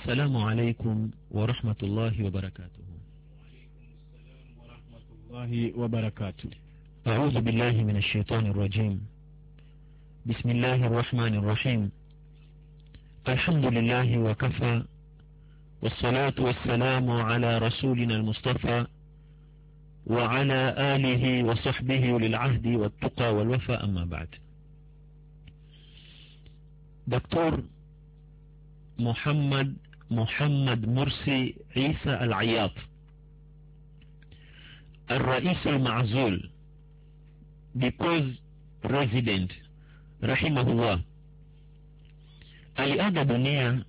السلام عليكم ورحمة الله وبركاته. وعليكم السلام ورحمة الله وبركاته. أعوذ بالله من الشيطان الرجيم. بسم الله الرحمن الرحيم. الحمد لله وكفى، والصلاة والسلام على رسولنا المصطفى وعلى آله وصحبه للعهد والتقى والوفاء. أما بعد. دكتور محمد مرسي عيسى العياط، الرئيس المعزول deposed resident rahimahullah, aliaga dunia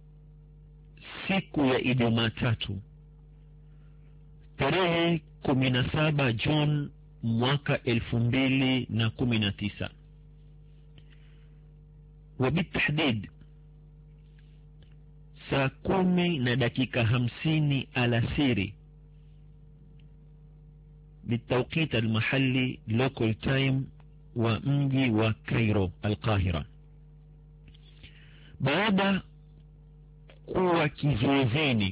siku ya Ijumaa tatu tarehe 17 June mwaka 2019 وبالتحديد saa 10:50 alasiri بالتوقيت المحلي local time wa mji wa Cairo Al-Qahira, baada kuwa kizuizini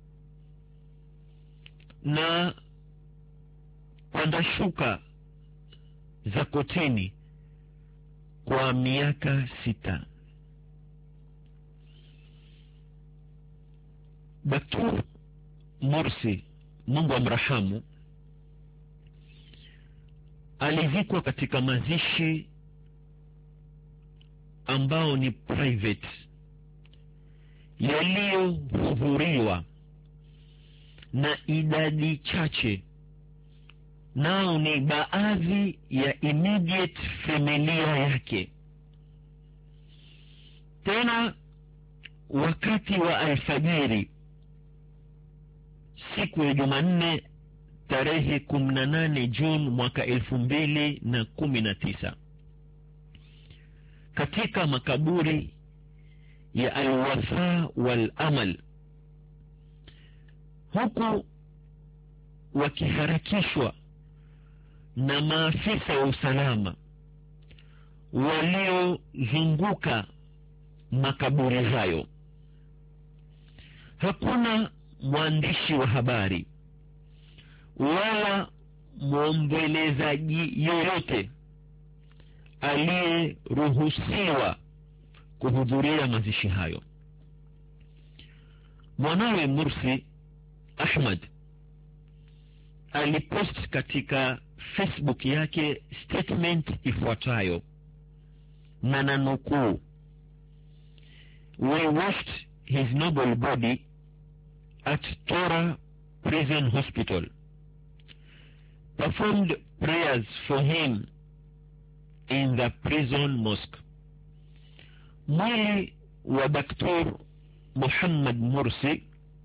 na panda shuka za kotini kwa miaka 6. Dr. Morsi, Mungu amrahamu, alizikwa katika mazishi ambao ni private, yaliyohudhuriwa na idadi chache, nao ni baadhi ya immediate familia yake. Tena wakati wa alfajiri siku ya Jumanne tarehe 18 June mwaka 2019 katika makaburi ya Al-Wafa wal-Amal, huku wakiharakishwa na maafisa wa usalama waliozunguka makaburi hayo. Hakuna mwandishi wa habari wala mwombolezaji yoyote aliyeruhusiwa kuhudhuria mazishi hayo. Mwanawe Mursi Ahmad alipost katika Facebook yake statement ifuatayo, na nanukuu: "We washed his noble body at Tora Prison Hospital, performed prayers for him in the prison mosque." Mwili wa Dr. Muhammad Mursi,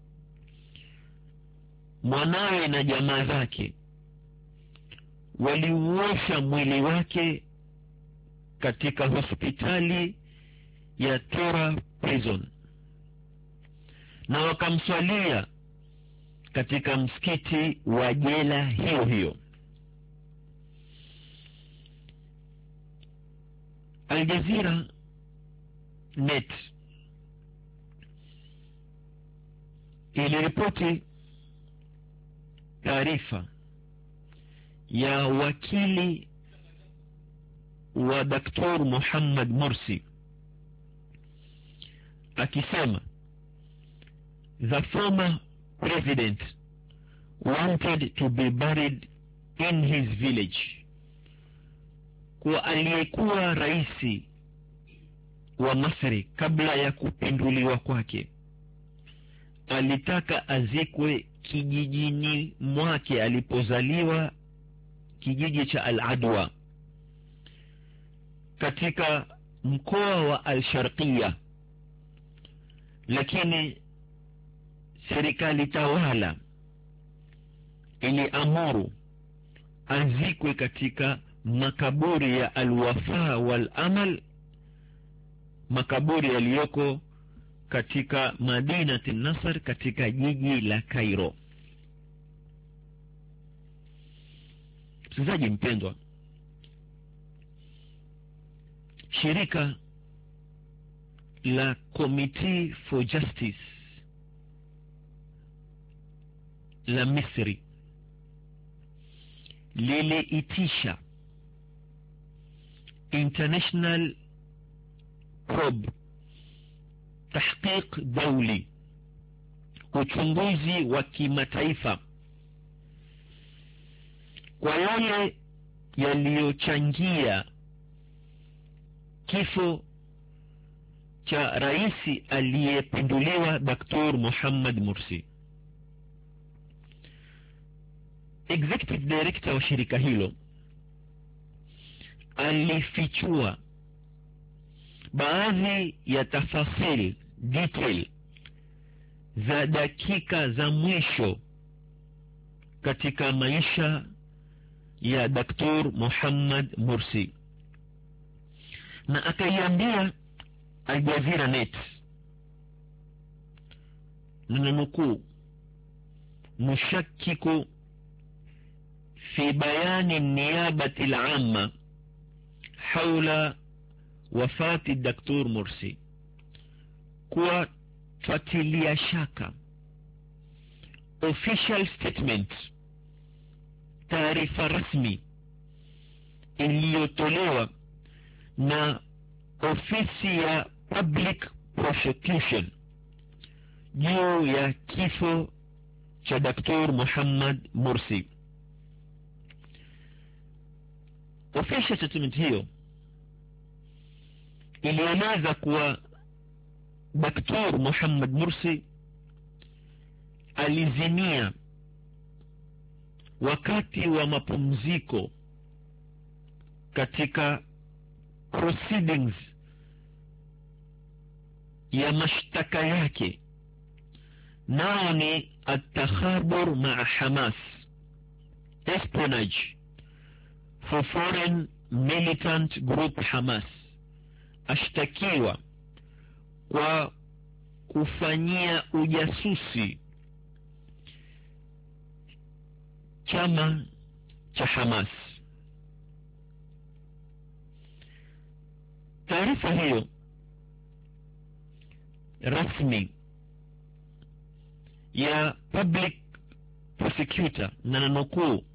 mwanawe na jamaa zake waliuosha mwili wake katika hospitali ya Tora Prison na wakamswalia katika msikiti wa jela hiyo hiyo. Al Jazeera Net iliripoti taarifa ya wakili wa Dr. Muhammad Mursi akisema the former president wanted to be buried in his village, kwa aliyekuwa raisi wa Masri kabla ya kupinduliwa kwake alitaka azikwe kijijini mwake alipozaliwa, kijiji cha Al-Adwa katika mkoa wa Al-Sharqiyya, lakini serikali tawala iliamuru azikwe katika makaburi ya Al-Wafa wal-Amal, makaburi yaliyoko katika Madinati Nasr katika jiji la Cairo. Msikilizaji mpendwa, shirika la Committee for Justice la Misri liliitisha international probe, tahqiq dawli, uchunguzi wa kimataifa kwa yale yaliyochangia kifo cha rais aliyepinduliwa Dr. Muhammad Mursi. Executive Director wa shirika hilo alifichua baadhi ya tafasil, detail za dakika za mwisho katika maisha ya Dr. Muhammad Mursi, na akaiambia Al Jazeera Net, nanukuu, nushakkiku fi bayani niyabati al-amma hawla wafati Dr. Mursi, kuwa twatilia shaka official statement, taarifa rasmi iliyotolewa na ofisi ya public prosecution juu ya kifo cha Dr. Muhammad Mursi. Official statement hiyo ilieleza kuwa Dr. Muhammad Mursi alizimia wakati wa mapumziko katika proceedings ya mashtaka yake, nao ni at-takhabur ma'a Hamas, espionage for foreign militant group Hamas. Ashtakiwa kwa kufanyia ujasusi chama cha Hamas. Taarifa hiyo rasmi ya public prosecutor, na nanukuu,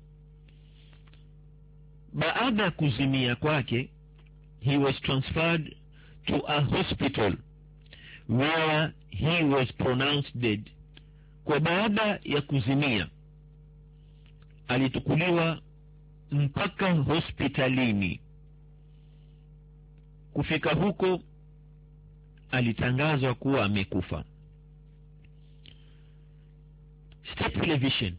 baada ya kuzimia kwake, he was transferred to a hospital where he was pronounced dead. Kwa baada ya kuzimia alitukuliwa mpaka hospitalini. Kufika huko alitangazwa kuwa amekufa. State Television,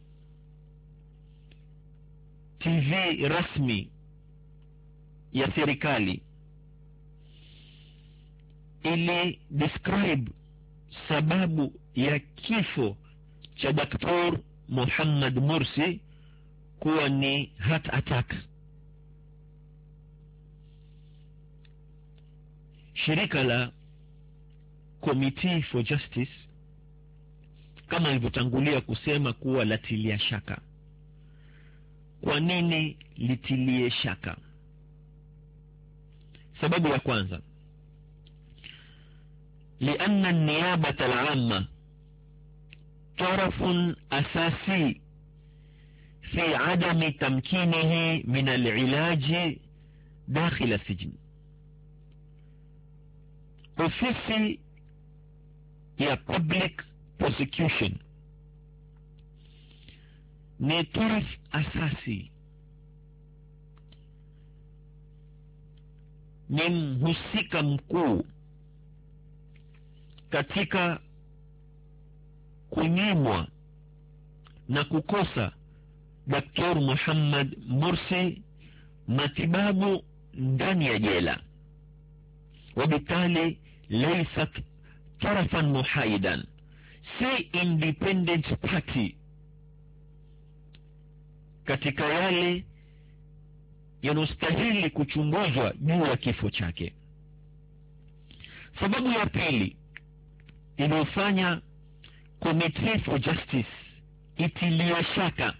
TV rasmi ya serikali, ili describe sababu ya kifo cha Dr. Muhammad Mursi kuwa ni heart attack. Shirika la Committee for Justice, kama ilivyotangulia kusema, kuwa latilia shaka. Kwa nini litilie shaka? Sababu ya kwanza, لأن النيابة العامة طرف أساسي في عدم تمكينه من العلاج داخل السجن. ofisi ya public prosecution ni taraf asasi, ni mhusika mkuu katika kunyimwa na kukosa Dr. Muhammad Mursi matibabu ndani ya jela. Wabitali laysat tarafan muhaidan, si independent party katika yale yanostahili kuchunguzwa juu ya kifo chake. Sababu ya pili inayofanya Committee for Justice itilia shaka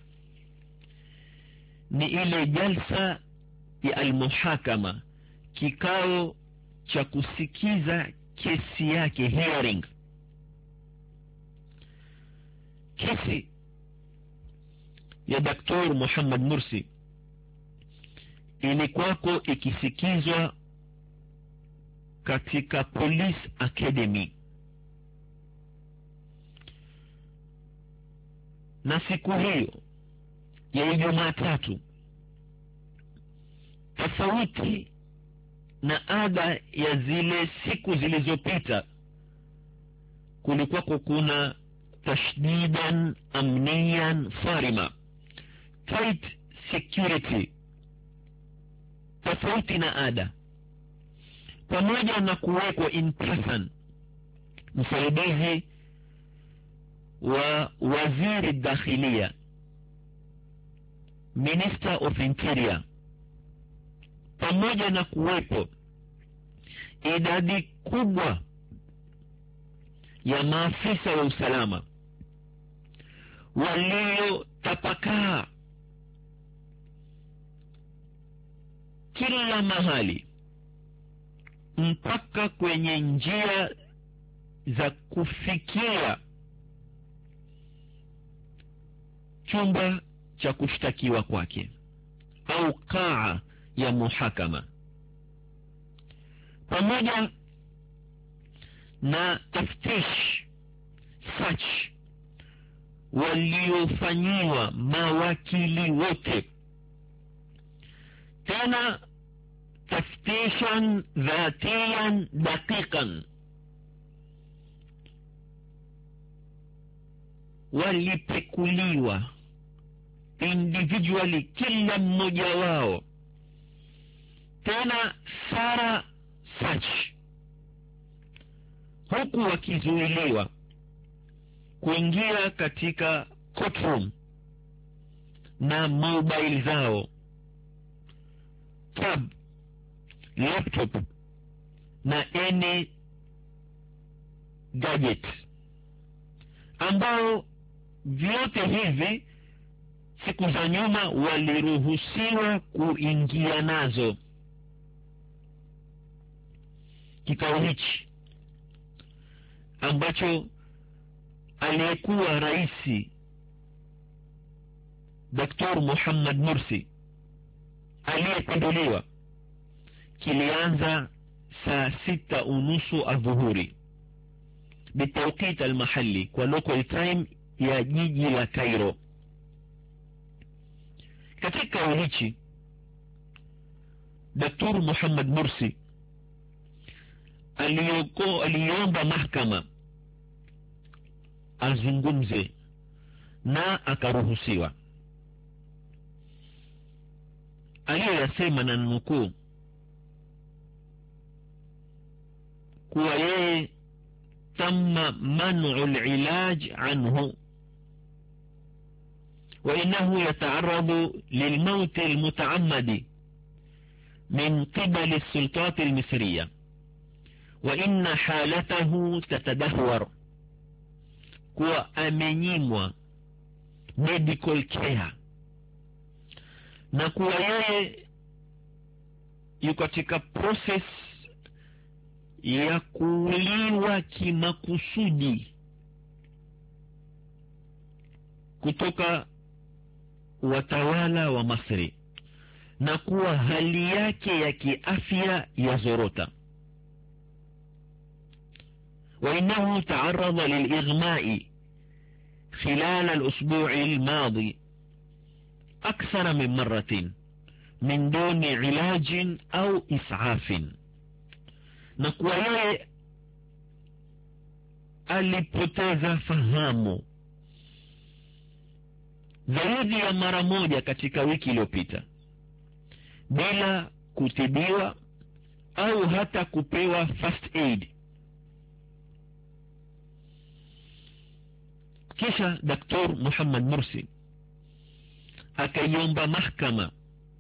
ni ile jalsa ya al-muhakama, kikao cha kusikiza kesi yake, hearing. Kesi ya Dr. Muhammad Mursi ilikuwako ikisikizwa katika Police Academy, na siku hiyo ya Jumatatu, tofauti na ada ya zile siku zilizopita, kulikuwa kuna tashdidan amniyan farima, tight security, tofauti na ada, pamoja na kuwekwa in person msaidizi wa waziri dakhilia, Minister of Interior, pamoja na kuwepo idadi kubwa ya maafisa wa usalama waliotapakaa kila mahali, mpaka kwenye njia za kufikia chumba cha kushtakiwa kwake au kaa ya muhakama, pamoja na taftish search waliofanyiwa mawakili wote, tena taftishan dhatiyan daqiqan, walipekuliwa individually kila mmoja wao, tena thorough search, huku wakizuiliwa kuingia katika courtroom na mobile zao, tab, laptop na any gadget, ambao vyote hivi siku za nyuma waliruhusiwa kuingia nazo. Kikao hichi ambacho aliyekuwa rais Dr. Muhammad Mursi aliyepinduliwa kilianza saa 6:30 adhuhuri bitawqit al-mahalli, kwa local time ya jiji la Cairo. Katika hichi Dr. Muhammad Mursi aliomba mahakama azungumze na akaruhusiwa. Aliyosema na nukuu kuwa yeye tamma man'u al-ilaj anhu وإنه يتعرض للموت المتعمد من قبل السلطات المصرية، وإن حالته تتدهور، وأمنيموا medical care، na kuwa yeye yuko katika process ya kuuliwa kimakusudi kutoka watawala wa Masri, na kuwa hali yake ya kiafya yazorota. وإنه تعرض للإغماء خلال الأسبوع الماضي أكثر من مرة من دون علاج أو إسعاف، na kuwa yeye alipoteza fahamu zaidi ya mara moja katika wiki iliyopita bila kutibiwa au hata kupewa first aid. Kisha Dr. Muhammad Mursi akaiomba mahakama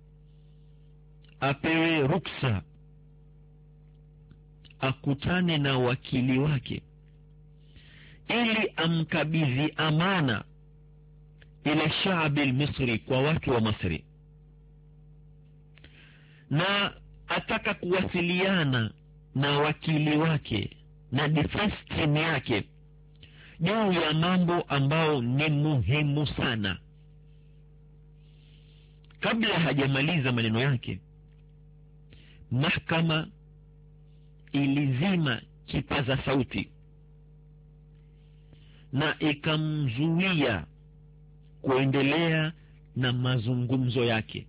apewe ruksa akutane na wakili wake ili amkabidhi amana ila shaabi al-Misri, kwa watu wa Masri, na ataka kuwasiliana na wakili wake na defense team yake juu ya mambo ambao ni muhimu sana. kabla hajamaliza maneno yake, mahakama ilizima kipaza sauti na ikamzuia kuendelea na mazungumzo yake.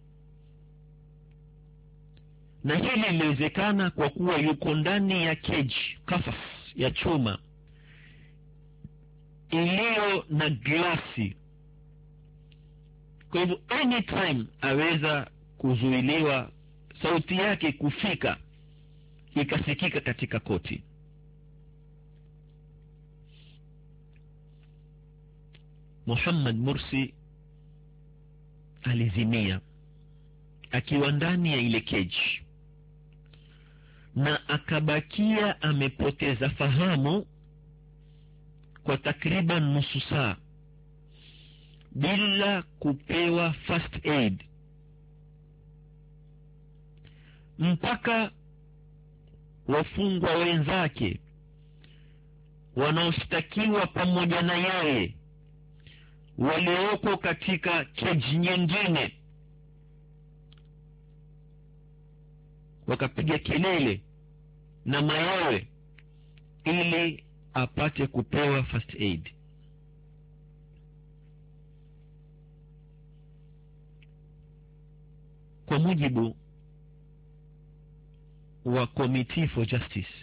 Na hili liliwezekana kwa kuwa yuko ndani ya cage, kafas ya chuma iliyo na glasi. Kwa hivyo anytime aweza kuzuiliwa sauti yake kufika ikasikika katika koti. Muhammad Mursi alizimia akiwa ndani ya ile cage, na akabakia amepoteza fahamu kwa takriban nusu saa bila kupewa first aid, mpaka wafungwa wenzake wanaoshtakiwa pamoja na yeye walioko katika cage nyingine wakapiga kelele na mayowe ili apate kupewa first aid. Kwa mujibu wa Committee for Justice,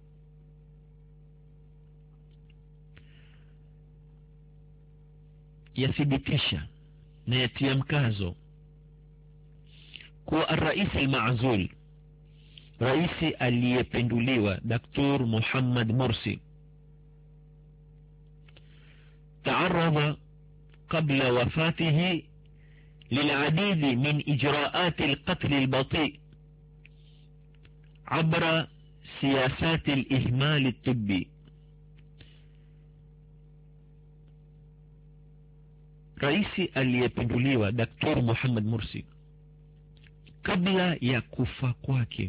yathibitisha na yatia mkazo kuwa rais al-Maazul, raisi aliyependuliwa Dr. Muhammad Mursi, تعرض قبل وفاته للعديد من إجراءات القتل البطيء عبر سياسات الإهمال الطبي. Raisi aliyependuliwa Dr. Muhammad Mursi, kabla ya kufa kwake,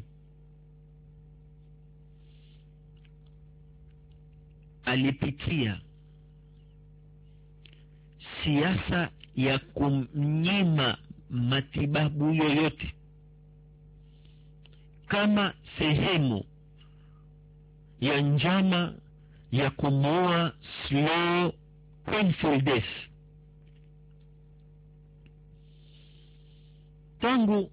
alipitia siasa ya kumnyima matibabu yoyote kama sehemu ya njama ya kumuua slow painful death. Tangu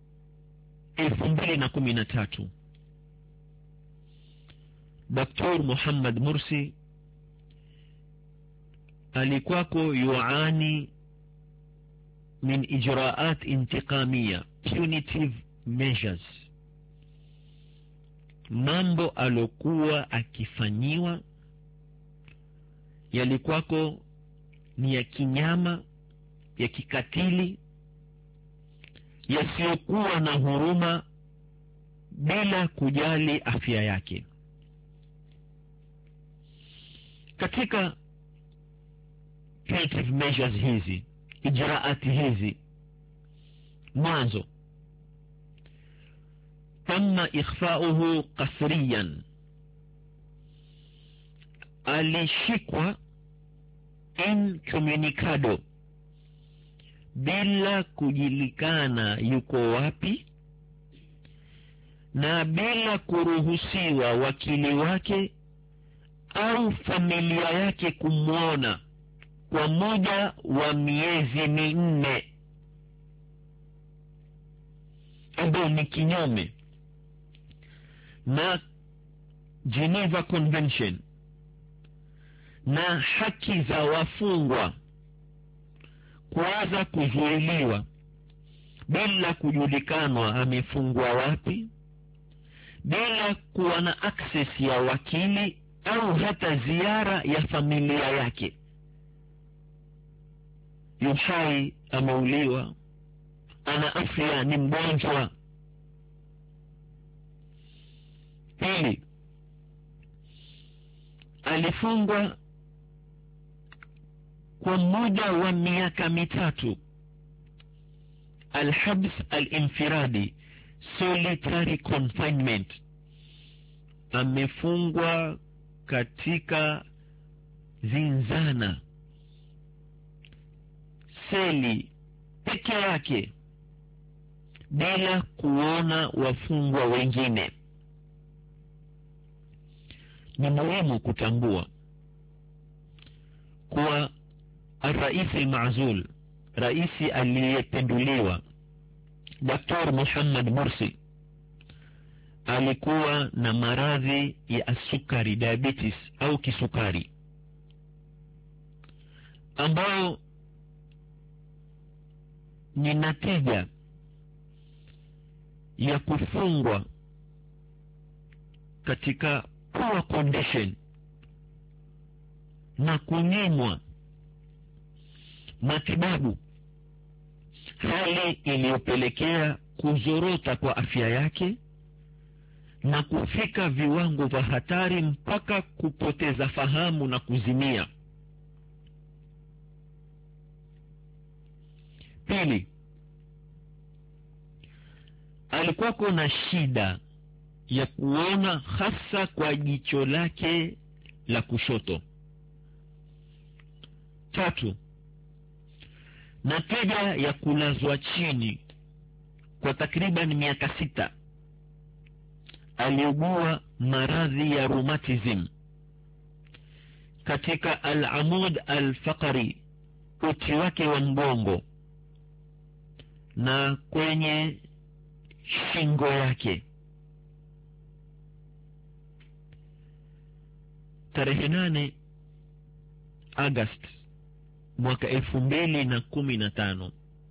2013 Dr. Muhammad Mursi alikuwako yuani min ijraat intiqamia, punitive measures. Mambo alokuwa akifanyiwa yalikuwako ni ya kinyama, ya kikatili, yasiyokuwa na huruma, bila kujali afya yake. Katika punitive measures hizi, ijraati hizi, mwanzo tamma ikhfa'uhu qasriyan, alishikwa incommunicado, bila kujulikana yuko wapi, na bila kuruhusiwa wakili wake au familia yake kumwona kwa muda wa miezi 4, ambao ni kinyume na Geneva Convention na haki za wafungwa kuweza kuzuiliwa bila kujulikanwa amefungwa wapi, bila kuwa na access ya wakili au hata ziara ya familia yake. Yuhai, ameuliwa, ana afya, ni mgonjwa. Pili, alifungwa kwa muda wa miaka 3, alhabs al-infiradi, solitary confinement. Amefungwa katika zinzana, seli peke yake, bila kuona wafungwa wengine. Ni muhimu kutambua kuwa الرئيس المعزول, raisi aliyependuliwa, Dr. Muhammad Mursi, alikuwa na maradhi ya asukari, diabetes au kisukari, ambao ni natija ya kufungwa katika poor condition na kunyimwa matibabu, hali iliyopelekea kuzorota kwa afya yake na kufika viwango vya hatari mpaka kupoteza fahamu na kuzimia. Pili, alikuwa kuna shida ya kuona hasa kwa jicho lake la kushoto. Tatu, natija ya kulazwa chini kwa takriban miaka 6, aliugua maradhi ya rheumatism katika al-amud al-faqri, uti wake wa mgongo, na kwenye shingo yake. Tarehe 8 Agosti mwaka 2015,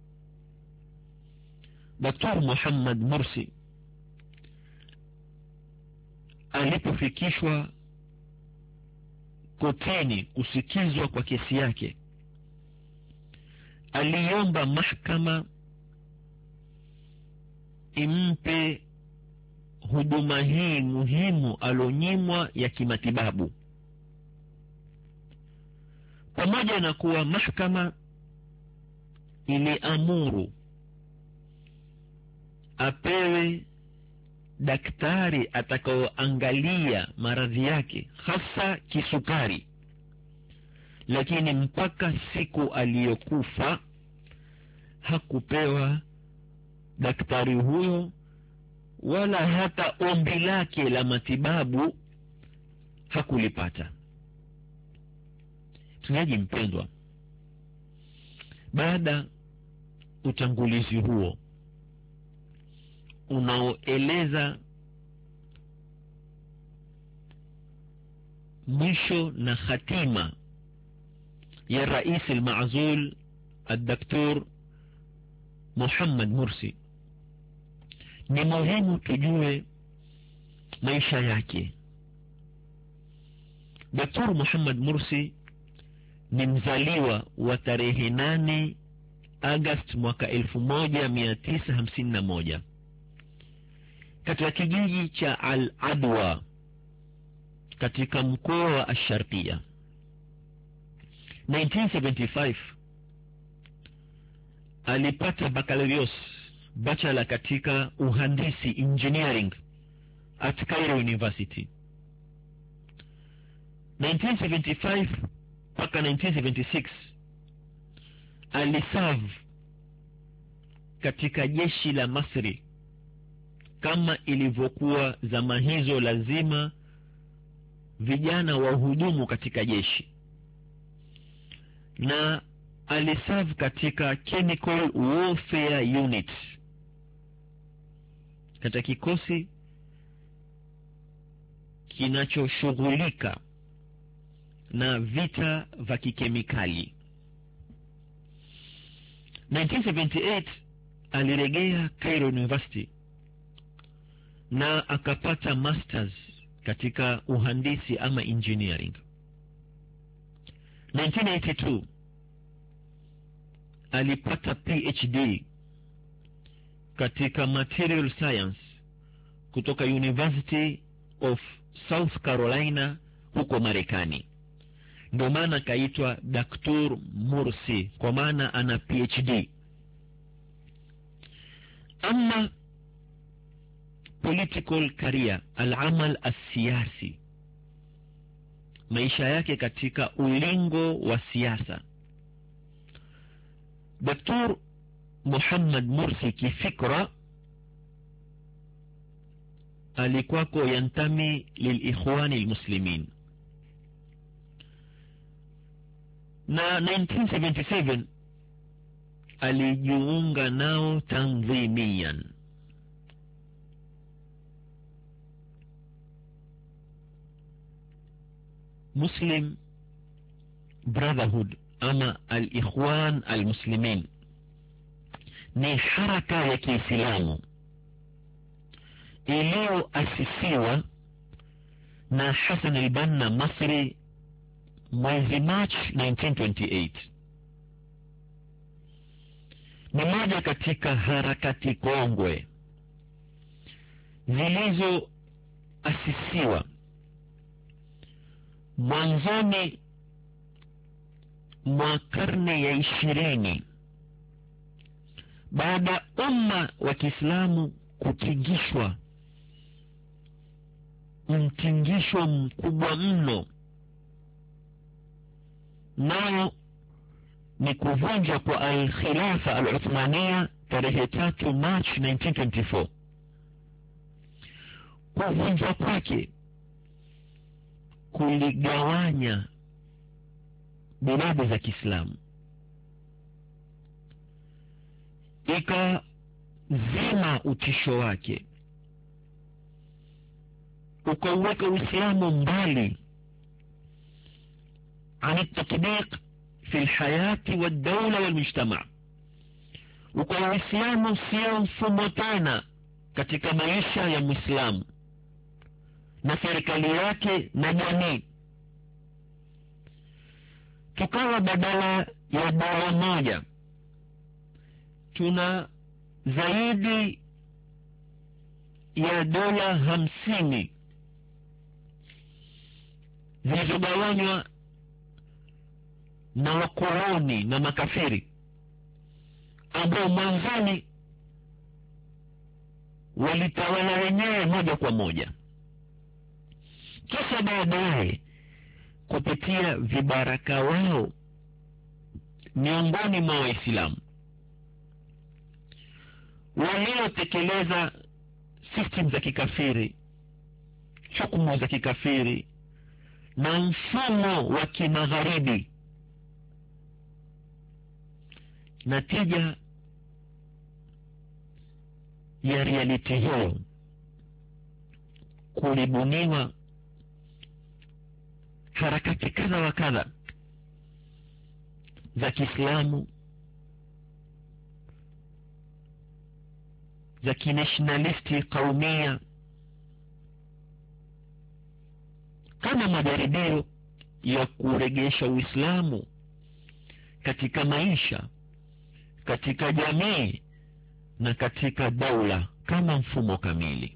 Dr. Muhammad Mursi alipofikishwa kotini kusikizwa kwa kesi yake, aliomba mahakama impe huduma hii muhimu alonyimwa ya kimatibabu, pamoja na kuwa mahakama iliamuru apewe daktari atakaoangalia maradhi yake, hasa kisukari. Lakini mpaka siku aliyokufa hakupewa daktari huyo, wala hata ombi lake la matibabu hakulipata. Tunaji mpendwa, baada utangulizi huo unaoeleza mwisho na hatima ya rais al-Ma'zul al-Dr. Muhammad Mursi, ni muhimu tujue maisha yake. Dr. Muhammad Mursi ni mzaliwa wa tarehe 8 Agosti mwaka 1951 katika kijiji cha Al-Adwa katika mkoa wa Ash-Sharqiyya. 1975 alipata bachelor katika uhandisi, engineering, at Cairo University. 1975 mpaka 1976 aliserve katika jeshi la Masri, kama ilivyokuwa zama hizo lazima vijana wahudumu katika jeshi, na aliserve katika Chemical Warfare Unit, katika kikosi kinachoshughulika na vita vya kikemikali. 1978 alirejea Cairo University na akapata masters katika uhandisi ama engineering. 1982 alipata PhD katika material science kutoka University of South Carolina huko Marekani. Ndio maana kaitwa Dr. Mursi, kwa maana ana PhD. Ama political career, al-amal as-siyasi, maisha yake katika ulingo wa siasa. Dr. Muhammad Mursi kifikra alikuwako yantami lilikhwani almuslimin, na 1977 alijiunga nao tanzimian. Muslim Brotherhood ama al-Ikhwan al-Muslimin ni haraka ya Kiislamu iliyoasisiwa na Hassan al-Banna Masri mwezi March 1928. Ni moja katika harakati kongwe zilizoasisiwa mwanzoni mwa karne ya 20 baada umma wa Kiislamu kutingishwa mtingisho mkubwa mno, nao ni kuvunjwa kwa al-Khilafa al-Uthmania tarehe 3 March 1924. Kuvunjwa kwake kuligawanya biladi za Kiislamu, ikazima utisho wake, ukauweka Uislamu mbali عن التطبيق في الحياة والدولة والمجتمع. وكل Uislamu sio mfumo tena katika maisha ya Muislamu na serikali yake na jamii. Tukawa badala ya dola moja tuna zaidi ya dola 50 zilizogawanywa na wakoloni na makafiri ambao mwanzoni walitawala wenyewe moja kwa moja, kisha baadaye kupitia vibaraka wao miongoni mwa Waislamu waliotekeleza system za kikafiri, hukumu za kikafiri na mfumo wa kimagharibi. Natija ya reality hiyo kulibuniwa harakati kadha wa kadha za Kiislamu, za kinationalisti kaumia, kama majaribio ya kurejesha Uislamu katika maisha, katika jamii na katika daula kama mfumo kamili.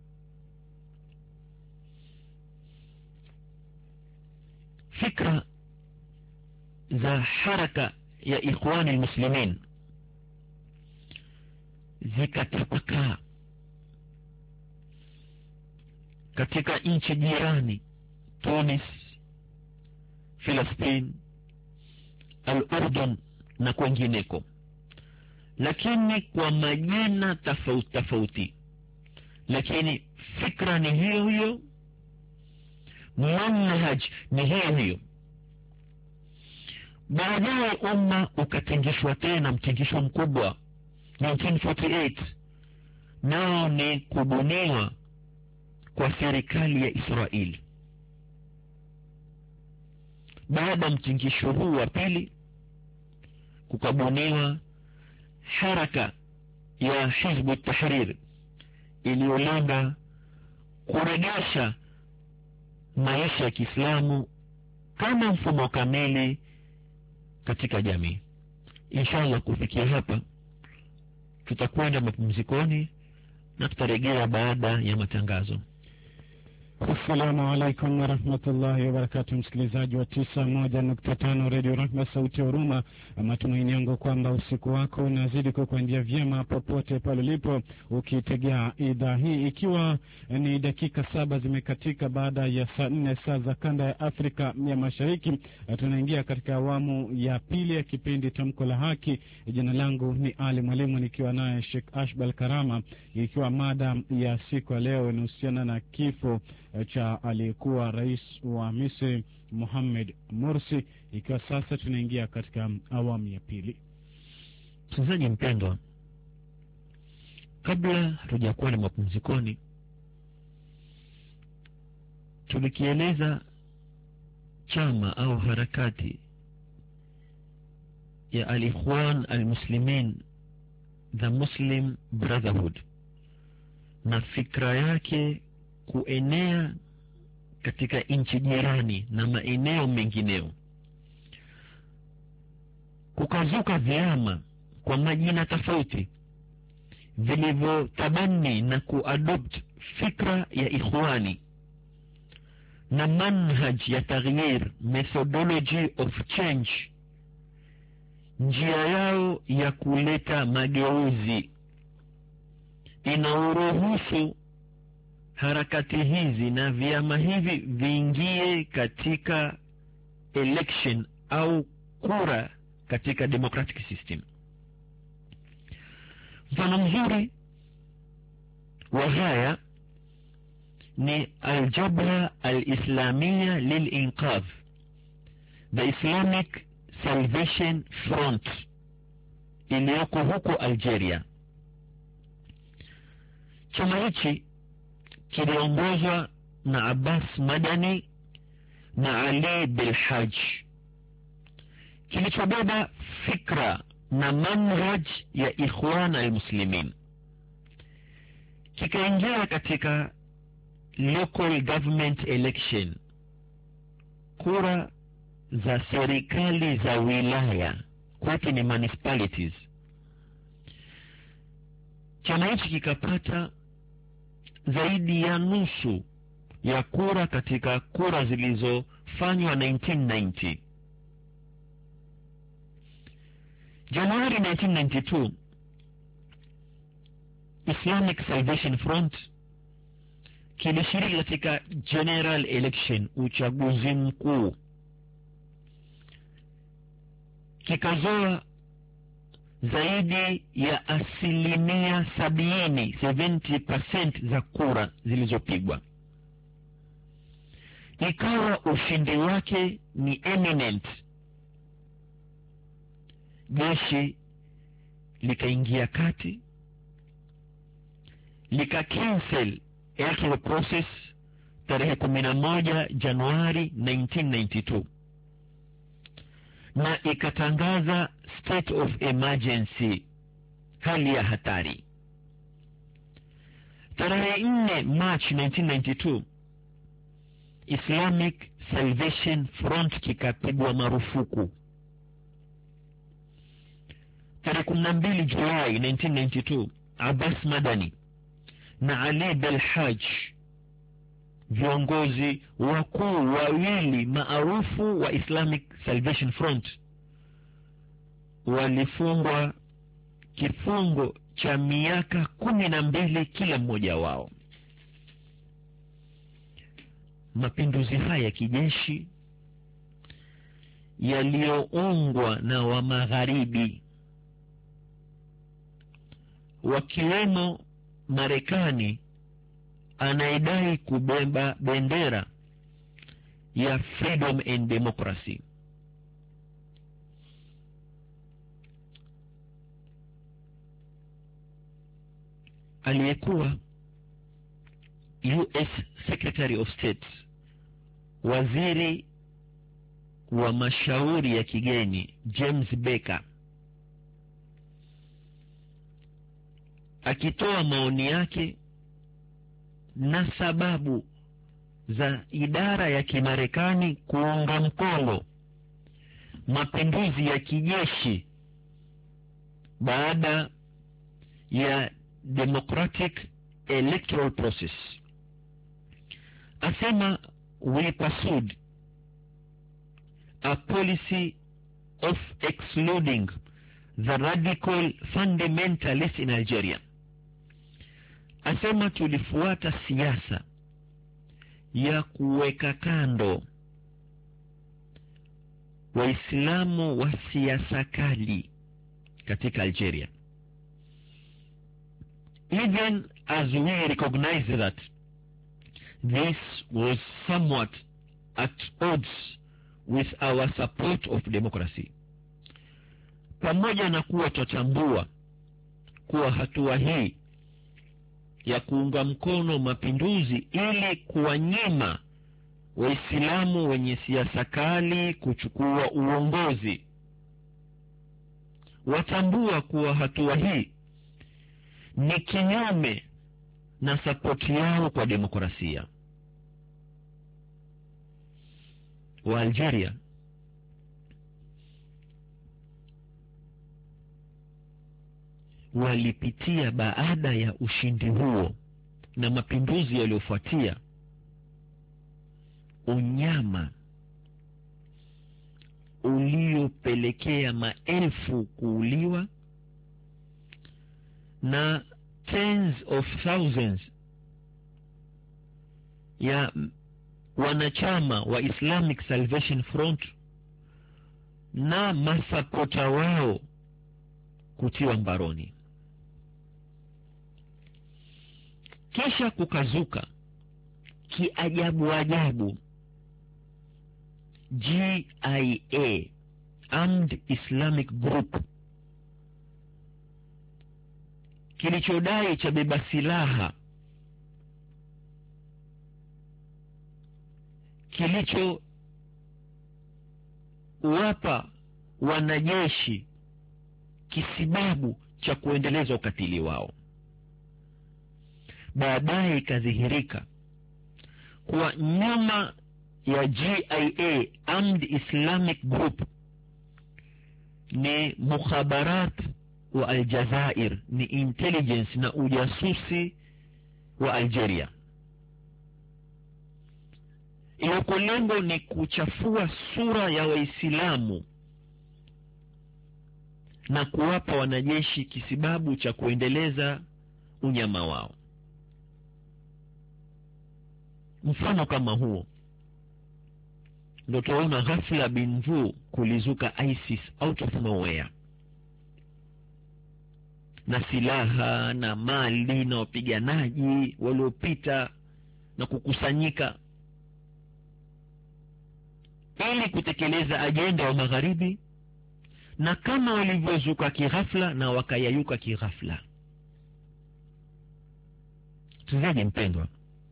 Fikra za haraka ya Ikhwani al-Muslimin zikatapakaa katika nchi jirani, Tunis, Palestina, Al-Urdun na kwengineko, lakini kwa majina tofauti tofauti, lakini fikra ni hiyo hiyo, manhaj ni hiyo hiyo. Baadaye umma ukatingishwa tena mtingisho mkubwa 1948, nao ni kubuniwa kwa serikali ya Israeli. Baada mtingisho huu wa pili kukabuniwa haraka ya Hizb ut-Tahrir iliyolenga kurejesha maisha ya Kiislamu kama mfumo kamili katika jamii. Inshallah kufikia hapa tutakwenda mapumzikoni na tutarejea baada ya matangazo. Assalamu alaikum warahmatullahi wabarakatuh, msikilizaji wa 91.5 Radio Rahma sauti ya huruma. Matumaini yangu kwamba usiku wako unazidi kukuendea vyema popote pale ulipo ukitegea idhaa hii, ikiwa ni dakika 7 zimekatika baada ya saa 4 saa za kanda ya Afrika ya Mashariki. Tunaingia katika awamu ya pili ya kipindi Tamko la Haki. Jina langu ni Ali Mwalimu nikiwa naye Sheikh Ashbal Karama, ikiwa mada ya siku ya leo inahusiana na kifo cha aliyekuwa rais wa Misri Mohamed Morsi, ikiwa sasa tunaingia katika awamu ya pili. Msikilizaji mpendwa, kabla hatujakuwa na mapumzikoni, tulikieleza chama au harakati ya Al-Ikhwan Al-Muslimin, the Muslim Brotherhood, na fikra yake kuenea katika nchi jirani na maeneo mengineo. Kukazuka vyama kwa majina tofauti vilivyotabani na kuadopt fikra ya ikhwani na manhaj ya taghyir, methodology of change, njia yao ya kuleta mageuzi inauruhusu harakati hizi na vyama hivi viingie katika election au kura katika democratic system. Mfano mzuri wa haya ni Al-Jabha Al-Islamiyya Lil-Inqadh, the Islamic Salvation Front, iliyoko huko Algeria. Chama hichi kiliongozwa na Abbas Madani na Ali Belhaj, kilichobeba fikra na manhaj ya Ikhwan al-Muslimin. Kikaingia katika local government election, kura za serikali za wilaya, kwetu ni municipalities. Chama hichi kikapata zaidi ya nusu ya kura katika kura zilizofanywa 1990. Januari 1992, Islamic Salvation Front kilishiriki katika general election, uchaguzi mkuu. Kikazoa zaidi ya 70% za kura zilizopigwa. Ikawa ushindi wake ni eminent. Jeshi likaingia kati, lika cancel electoral process tarehe 11 Januari 1992, na ikatangaza state of emergency, hali ya hatari. Tarehe 4 March 1992, Islamic Salvation Front kikapigwa marufuku. Tarehe 12 Julai 1992, Abbas Madani na Ali Belhaj, viongozi wakuu wawili maarufu wa Islamic Salvation Front, walifungwa kifungo cha miaka 12 kila mmoja wao. Mapinduzi haya ya kijeshi yaliyoungwa na wa magharibi, wakiwemo Marekani anayedai kubeba bendera ya freedom and democracy, aliyekuwa US Secretary of State, waziri wa mashauri ya kigeni James Baker, akitoa maoni yake na sababu za idara ya Kimarekani kuunga mkono mapinduzi ya kijeshi baada ya democratic electoral process, asema we pursued a policy of excluding the radical fundamentalists in Algeria. Asema tulifuata siasa ya kuweka kando Waislamu wa siasa kali katika Algeria, even as we recognize that this was somewhat at odds with our support of democracy. Pamoja na kuwa tutambua kuwa hatua hii ya kuunga mkono mapinduzi ili kuwanyima Waislamu wenye siasa kali kuchukua uongozi, watambua kuwa hatua hii ni kinyume na sapoti yao kwa demokrasia. Wa Algeria walipitia baada ya ushindi huo na mapinduzi yaliyofuatia unyama uliopelekea maelfu kuuliwa na tens of thousands ya wanachama wa Islamic Salvation Front na masapota wao kutiwa mbaroni. Kisha kukazuka kiajabu ajabu GIA, Armed Islamic Group, kilichodai cha beba silaha, kilicho wapa wanajeshi kisibabu cha kuendeleza ukatili wao. Baadaye ikadhihirika kuwa nyuma ya GIA, Armed Islamic Group, ni mukhabarat wa Aljazair, ni intelligence na ujasusi wa Algeria. Iloko lengo ni kuchafua sura ya Waislamu na kuwapa wanajeshi kisibabu cha kuendeleza unyama wao. Mfano kama huo ndio tunaona ghafla binvu kulizuka ISIS out of nowhere, na silaha na mali na wapiganaji waliopita na kukusanyika ili kutekeleza ajenda wa magharibi, na kama walivyozuka kighafla na wakayayuka kighafla. Tuzaje mpendwa,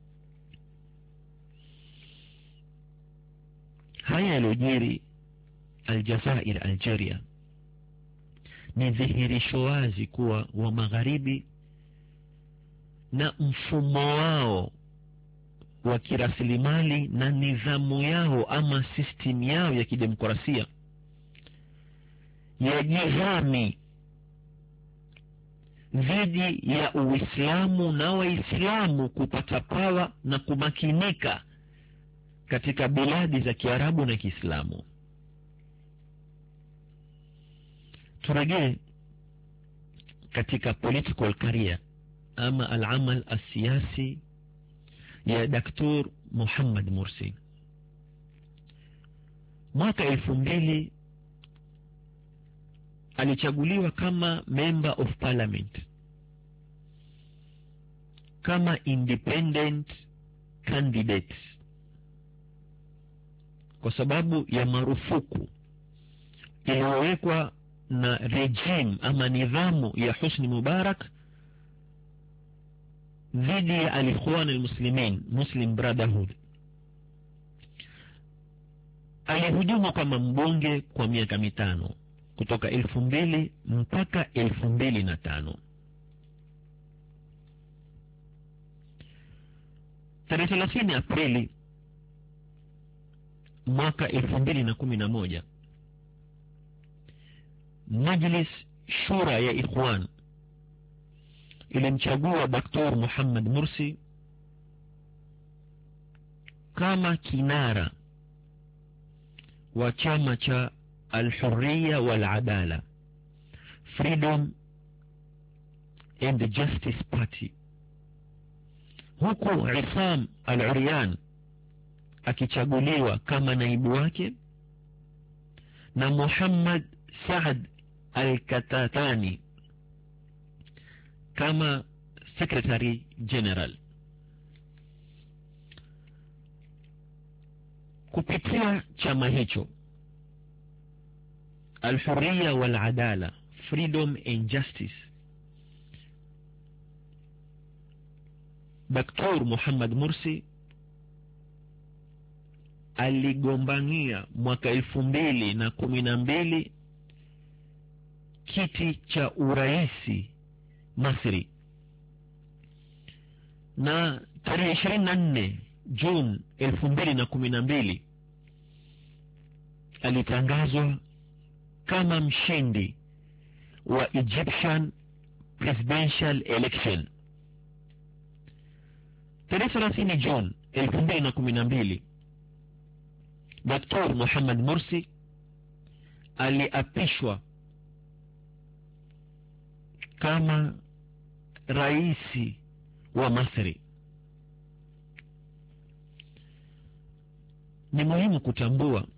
haya yaliyojiri Aljazair, Algeria, ni dhihirisho wazi kuwa wa magharibi na mfumo wao wa kirasilimali na nidhamu yao ama system yao ya kidemokrasia ya jihami dhidi ya Uislamu na Waislamu kupata pawa na kumakinika katika biladi za Kiarabu na Kiislamu. Turejee katika political career ama al-amal as-siyasi ya Dr. Muhammad Mursi. Mwaka 2000 alichaguliwa kama member of parliament, kama independent candidate, kwa sababu ya marufuku iliyowekwa na regime ama nidhamu ya Husni Mubarak dhidi ya al-Ikhwan al-Muslimin, Muslim Brotherhood. Alihudumu kama mbunge kwa miaka 5 kutoka 2000 mpaka 2005. Tarehe 30 Aprili mwaka 2011 Majlis Shura ya Ikhwan ilimchagua Dr. Muhammad Mursi kama kinara wa chama cha Al-Hurriya wal-Adala, Freedom and Justice Party, huku Isam Al-Uryan akichaguliwa kama naibu wake na Muhammad Saad Al-Katatani kama Secretary General. Kupitia chama hicho Al-Hurriya wal-Adala, Freedom and Justice, Dr. Muhammad Mursi aligombania mwaka 2012 kiti cha uraisi Masri, na tarehe 24 June 2012 alitangazwa kama mshindi wa Egyptian presidential election. Tarehe 30 June 2012 Dr. Muhammad Mursi aliapishwa kama raisi wa Masri. Ni muhimu kutambua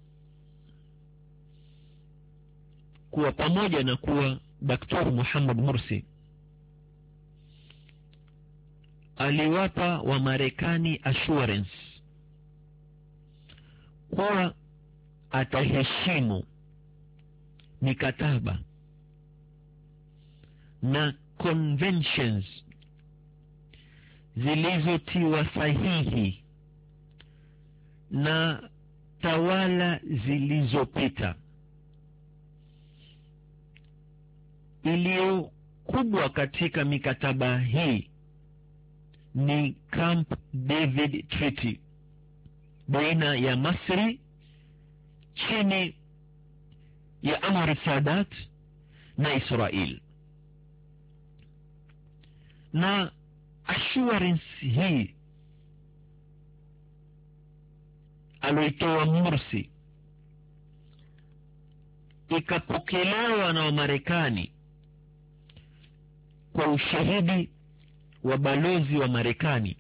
kuwa pamoja na kuwa Dr. Muhammad Mursi aliwapa wa Marekani assurance kuwa ataheshimu mikataba na conventions zilizotiwa sahihi na tawala zilizopita. Iliyo kubwa katika mikataba hii ni Camp David Treaty baina ya Masri chini ya Anwar Sadat na Israel. Na assurance hii aloitoa Mursi ikapokelewa na Wamarekani kwa ushahidi wa balozi wa Marekani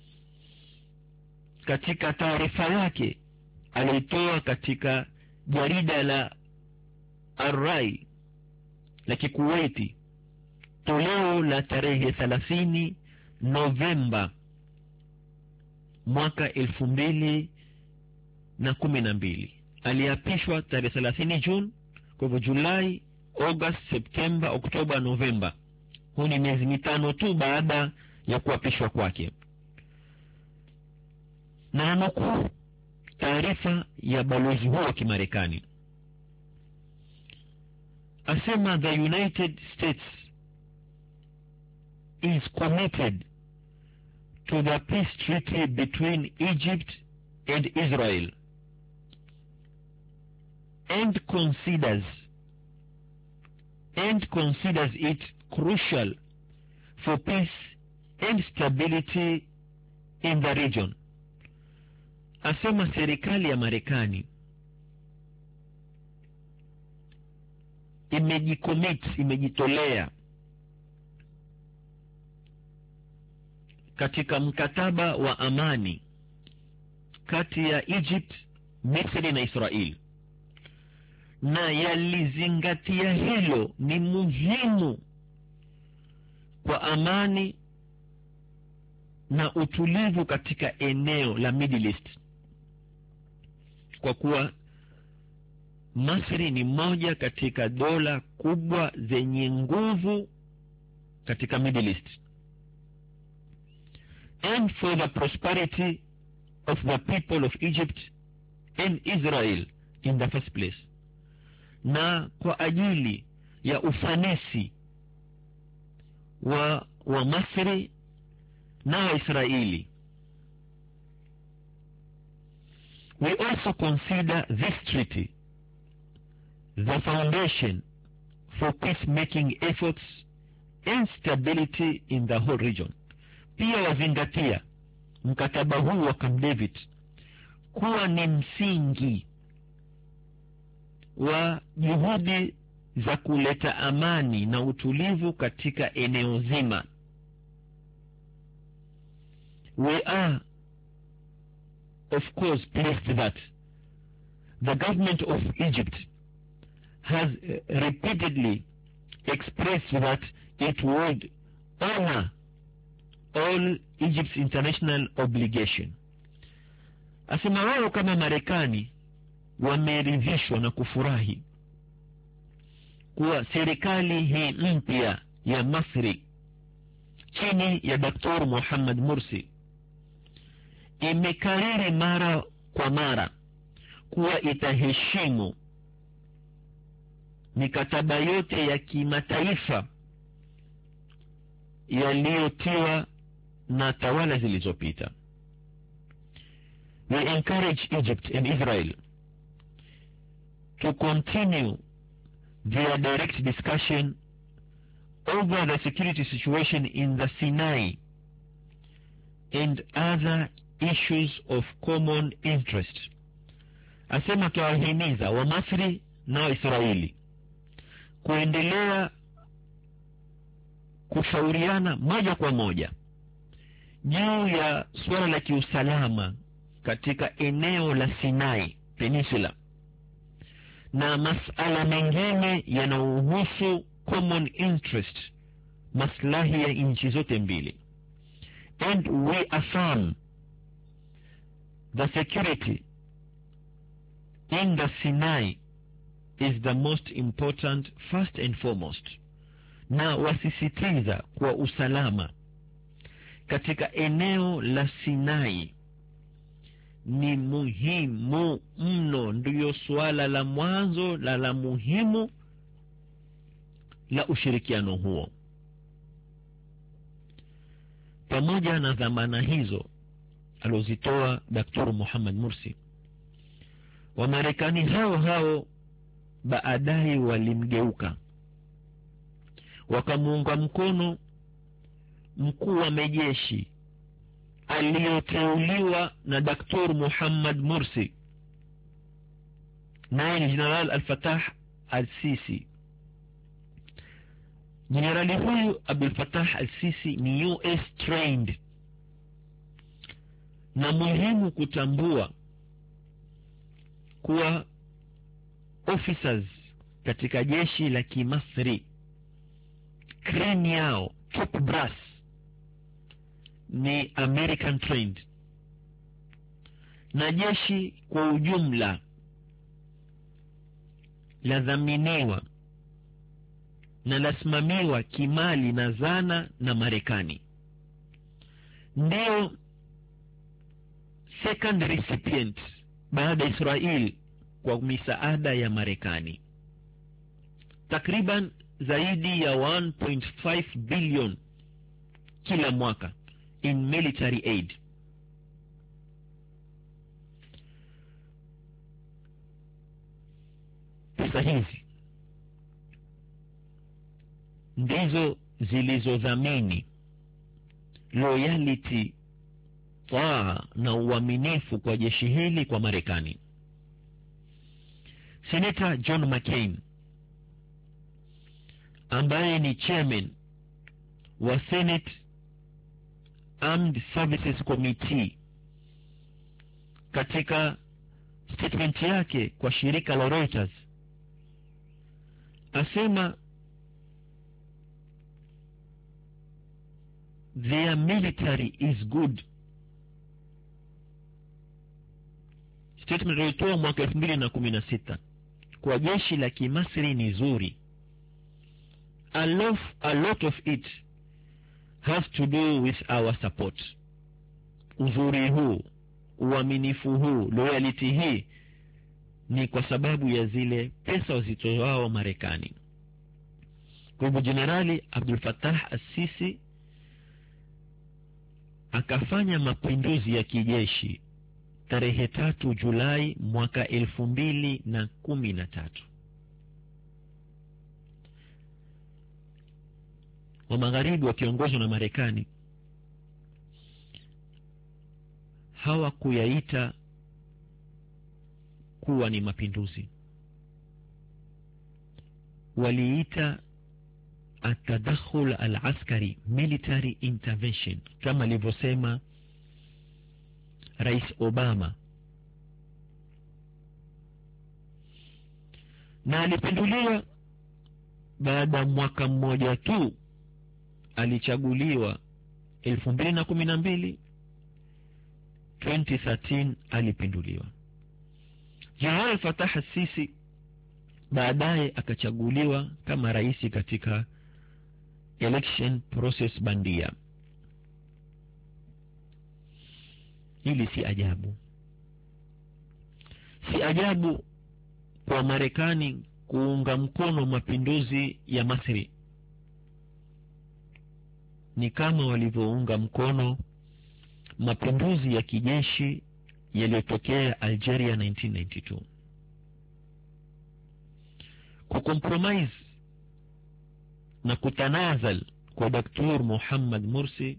katika taarifa yake alitoa katika jarida la Ar-Rai la Kikuwaiti toleo la tarehe 30 Novemba mwaka 2012. Aliapishwa tarehe 30 June, kwa hivyo Julai, August, Septemba, Oktoba, Novemba. Huu ni miezi mitano tu baada ya kuapishwa kwake. Na nukuu taarifa ya balozi huo wa Kimarekani, asema the United States is committed to the peace treaty between Egypt and Israel and considers it crucial for peace and stability in the region. Asema serikali ya Marekani imejitolea katika mkataba wa amani kati ya Egypt, Misri na Israel, na yalizingatia hilo ni muhimu kwa amani na utulivu katika eneo la Middle East, kwa kuwa Masri ni moja katika dola kubwa zenye nguvu katika Middle East, and for the prosperity of the people of Egypt and Israel in the first place, na kwa ajili ya ufanisi wa Masri na wa Israeli. We also consider this treaty the foundation for peacemaking efforts and stability in the whole region. Pia wazingatia mkataba huu wa Camp David kuwa ni msingi wa juhudi za kuleta amani na utulivu katika eneo zima. We are of course pleased that the government of Egypt has repeatedly expressed that it would honor all Egypt's international obligation. Asema wao kama Marekani wameridhishwa na kufurahi kuwa serikali hii mpya ya Masri chini ya Dr. Mohamed Morsi imekariri mara kwa mara kuwa itaheshimu mikataba yote ya kimataifa yaliyotiwa na tawala zilizopita. We encourage Egypt and Israel to continue their direct discussion over the security situation in the Sinai and other issues of common interest. Asema tuwahimiza wa Masri na wa Israeli kuendelea kushauriana moja kwa moja juu ya suala la kiusalama katika eneo la Sinai Peninsula na masala mengine yanayohusu common interest, maslahi ya nchi zote mbili. And we affirm the security in the Sinai is the most important first and foremost, na wasisitiza kwa usalama katika eneo la Sinai ni muhimu mno, ndio swala la mwanzo la muhimu la ushirikiano huo. Pamoja na dhamana hizo alozitoa Dr. Mohamed Morsi, wa Marekani hao baadaye walimgeuka wakamuunga mkono mkuu wa majeshi aliyoteuliwa na Dr. Mohamed Morsi, naye ni General Al-Fattah Al-Sisi. Generali huyu Abdel Fattah Al-Sisi ni US trained, na muhimu kutambua kuwa officers katika jeshi la Kimasri kreni yao top brass ni American trained, na jeshi kwa ujumla ladhaminiwa na lasimamiwa kimali na zana na Marekani. Ndio second recipient baada ya Israel kwa misaada ya Marekani, takriban zaidi ya 1.5 billion kila mwaka in military aid. Pesa hizi ndizo zilizodhamini loyalty, taa na uaminifu kwa jeshi hili kwa Marekani. Senator John McCain ambaye ni chairman wa Senate Armed Services Committee, katika statement yake kwa shirika la Reuters asema their military is good. Statement ilitoa mwaka 2016 kwa jeshi la Kimasri ni zuri. A lot of it has to do with our support. Uzuri huu, uaminifu huu, loyalty hii ni kwa sababu ya zile pesa wazitoao Marekani. Kwa hivyo Generali Abdel Fattah Al-Sisi akafanya mapinduzi ya kijeshi tarehe 3 Julai mwaka 2013. Wa magharibi wakiongozwa na Marekani hawakuyaita kuwa ni mapinduzi. Waliita atadakhul al-askari, military intervention, kama alivyosema Rais Obama. Na alipinduliwa baada mwaka mmoja tu, alichaguliwa 2012, 2013 alipinduliwa. Jenerali Fatah al-Sisi baadaye akachaguliwa kama rais katika election process bandia. Hili si ajabu. Si ajabu kwa Marekani kuunga mkono mapinduzi ya Misri, ni kama walivyounga mkono mapinduzi ya kijeshi yaliyotokea Algeria 1992. Kukompromise na kutanazal kwa Dr. Muhammad Mursi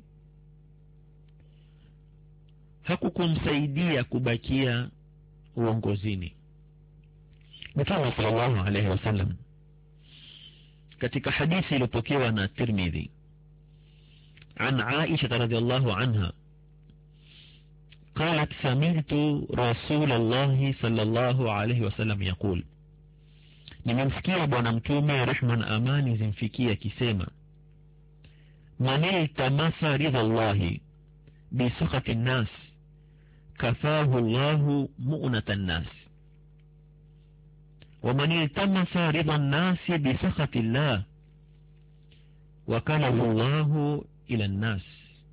hakukumsaidia kubakia uongozini. Mtume sallallahu alayhi wasallam katika hadithi iliyopokewa na Tirmidhi عن عائشة رضي الله عنها قالت سمعت رسول الله صلى الله عليه وسلم يقول, nimemsikia bwana mtume rehma na amani zimfikia akisema, man iltamasa ridha Allahi bi sakhati an-nas kafahu Allahu mu'nata an-nas, wa man iltamasa ridha an-nas bi sakhati Allah wakalahu Allahu ila an-nas.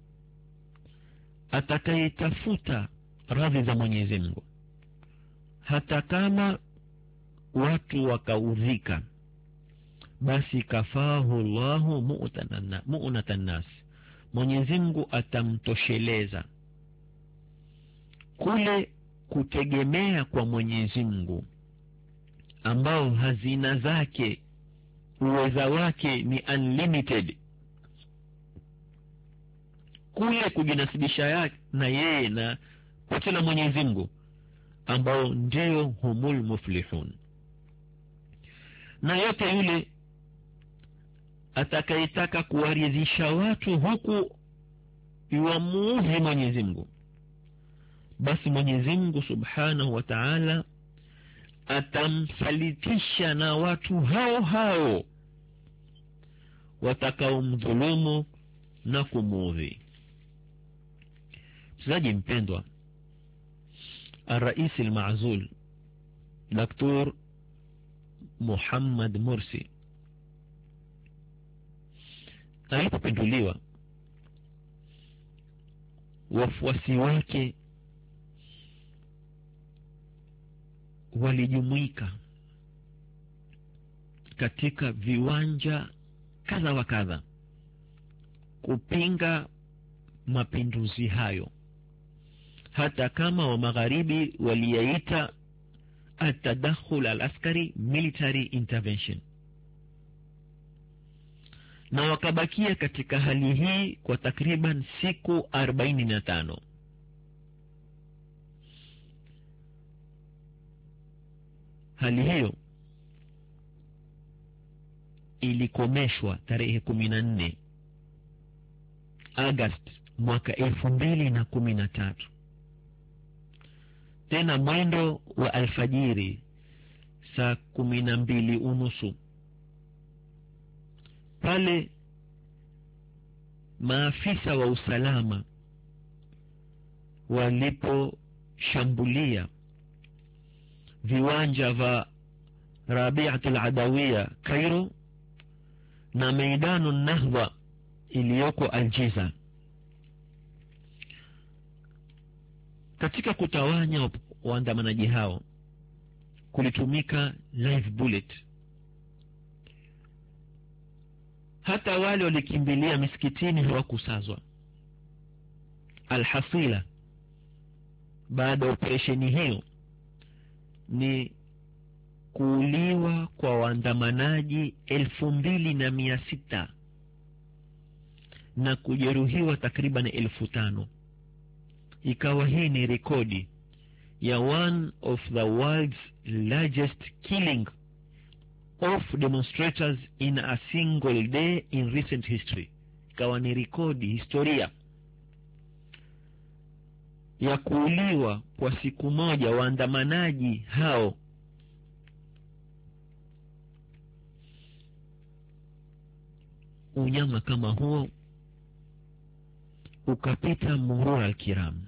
Atakayetafuta radhi za Mwenyezi Mungu hata kama watu wakaudhika, basi kafahu Allahu mu'natan nas, Mwenyezi Mungu atamtosheleza. Kule kutegemea kwa Mwenyezi Mungu ambao hazina zake, uweza wake ni unlimited, kule kujinasibisha na yeye na pote la Mwenyezi Mungu ambao ndio humul muflihun. Na yote yule atakayetaka kuwaridhisha watu huku yuamuudhi Mwenyezi Mungu, basi Mwenyezi Mungu subhanahu wa ta'ala atamsalitisha na watu hao hao watakaomdhulumu na kumuudhi. Msikilizaji mpendwa, الرئيس المعزول دكتور Muhammad Mursi alipopinduliwa, wafuasi wake walijumuika katika viwanja kadha wa kadha kupinga mapinduzi hayo, hata kama wa magharibi waliyaita atadakhul al-askari, military intervention. Na wakabakia katika hali hii kwa takriban siku 45. Hali hiyo ilikomeshwa tarehe 14 Agosti mwaka 2013, tena mwendo wa alfajiri saa 12:30 pale maafisa wa usalama waliposhambulia viwanja vya Rabi'atul Adawiya Cairo na Meidanu Nahdha iliyoko Algiza. Katika kutawanya waandamanaji hao kulitumika live bullet. Hata wale walikimbilia misikitini hawakusazwa. Alhasila baada ya operesheni hiyo ni kuuliwa kwa waandamanaji 2600 na kujeruhiwa takriban 5000. Ikawa hii ni rekodi ya one of the world's largest killing of demonstrators in a single day in recent history. Ikawa ni rekodi historia ya kuuliwa kwa siku moja waandamanaji hao. Unyama kama huo ukapita murura al-kiram,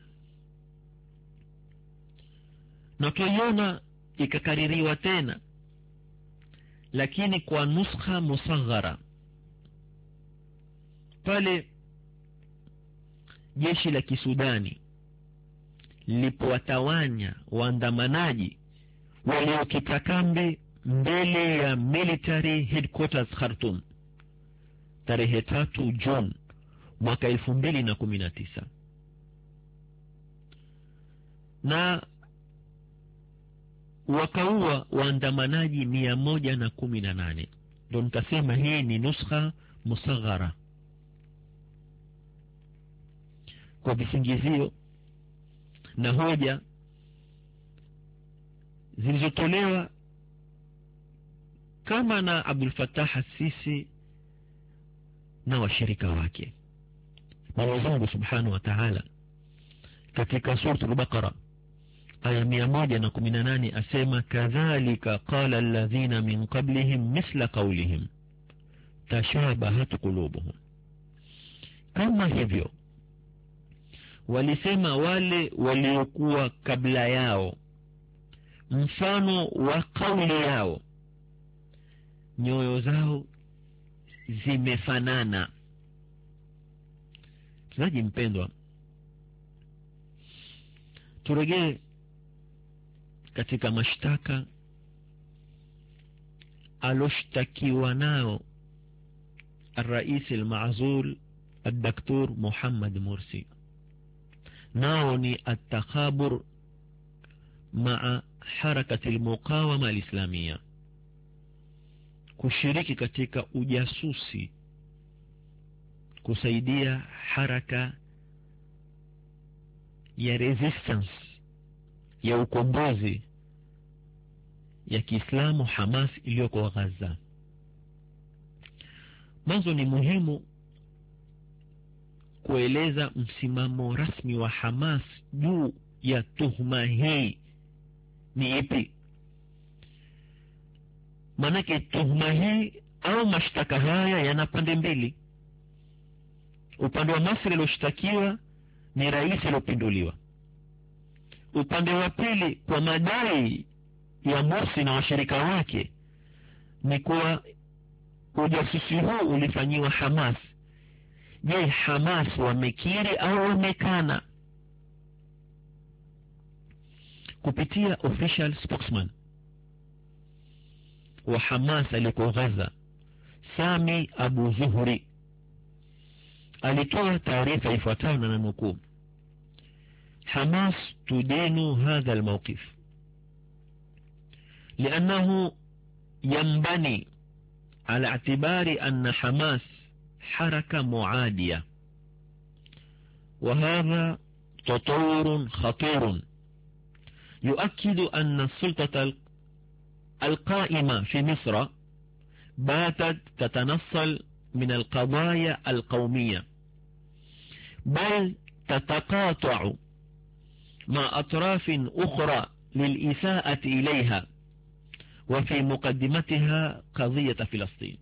na tuiona ikakaririwa tena, lakini kwa nuskha musaghara. Pale jeshi la Kisudani lipowatawanya waandamanaji waliokita kambi mbele ya military headquarters Khartoum tarehe 3 June mwaka 2019, na wakaua waandamanaji 118. Ndio nikasema hii ni nuskha musaghara, kwa visingizio na hoja zilizotolewa kama na Abdul Fattah al-Sisi na washirika wake. Mwenyezi Mungu Subhanahu wa Ta'ala katika sura al-Baqara aya 118 asema, kadhalika qala alladhina min qablihim mithla qawlihim tashabahat qulubuhum, kama hivyo walisema wale waliokuwa kabla yao mfano wa kauli yao, nyoyo zao zimefanana. Msikilizaji mpendwa, turejee katika mashtaka aloshtakiwa nao الرئيس المعزول الدكتور محمد مرسي، nao ni التخابر مع حركة المقاومة الإسلامية، kushiriki katika ujasusi kusaidia haraka ya resistance ya ukombozi ya Kiislamu Hamas iliyoko Gaza. Mwanzo ni muhimu kueleza msimamo rasmi wa Hamas juu ya tuhuma hii ni ipi. Manake tuhuma hii au mashtaka haya yana pande mbili. Upande wa Masri alioshtakiwa ni rais aliyopinduliwa. Upande wa pili kwa madai ya Morsi na washirika wake ni kuwa ujasusi huu ulifanyiwa Hamas. Je, Hamas wamekiri au wamekana? Kupitia official spokesman wa Hamas aliko Gaza, Sami Abu Zuhri, alitoa taarifa ifuatayo na nanukuu: Hamas tudinu hadha almawqif لأنه ينبني على اعتبار أن حماس حركة معادية، وهذا تطور خطير يؤكد أن السلطة القائمة في مصر باتت تتنصل من القضايا القومية، بل تتقاطع مع أطراف أخرى للإساءة إليها، وفي مقدمتها قضية فلسطين.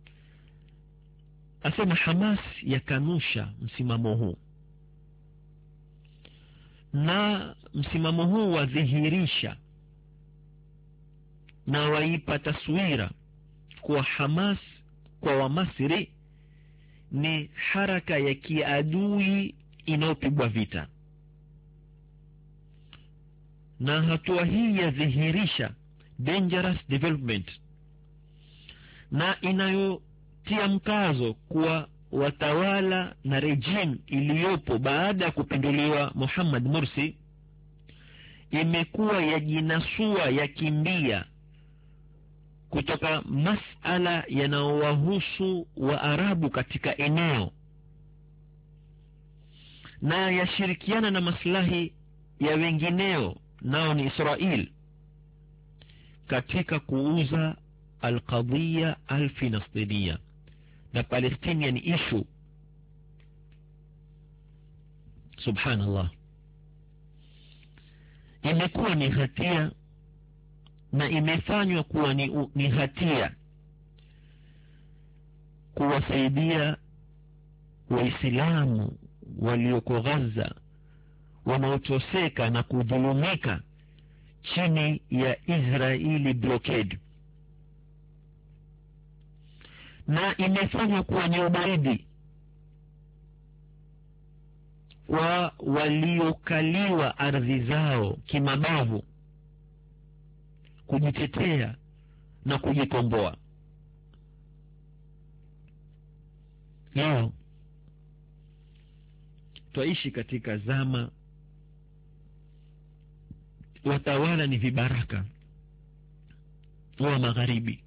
أسمى حماس يكانوشا msimamo na msimamo huu wadhihirisha na waipa taswira kwa Hamas kwa Wamasri ni haraka ya kiadui inayopigwa vita, na hatua hii yadhihirisha dangerous development na inayotia mkazo kwa watawala na regime iliyopo baada ya kupinduliwa Muhammad Morsi imekuwa yajinasua yakimbia kutoka masala yanayowahusu Waarabu katika eneo na yashirikiana na maslahi ya wengineo nao ni Israel, katika kuuza al-qadhiya al-Filistiniyya, the Palestinian issue. Subhanallah, imekuwa ni hatia na imefanywa kuwa ni hatia kuwasaidia Waislamu walioko Gaza wanaoteseka na kudhulumika chini ya Israeli blockade, na imefanywa kuwa ni ubaridi kwa waliokaliwa ardhi zao kimabavu kujitetea na kujikomboa. Leo twaishi katika zama watawala ni vibaraka wa magharibi.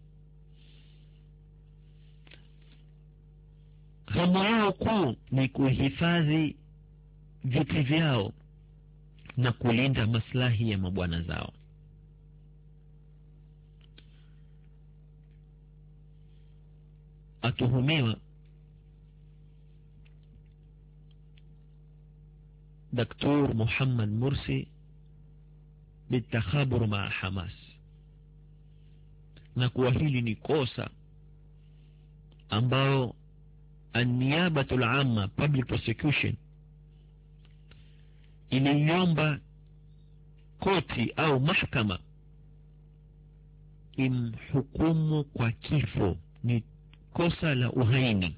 Hamu yao kuu ni kuhifadhi viti vyao na kulinda maslahi ya mabwana zao. Atuhumiwa Dr. Muhammad Mursi bitakhabur maa Hamas, na kuwa hili ni kosa ambao an-niyabatul amma, public prosecution, iliomba koti au mahakama imhukumu kwa kifo. Ni kosa la uhaini,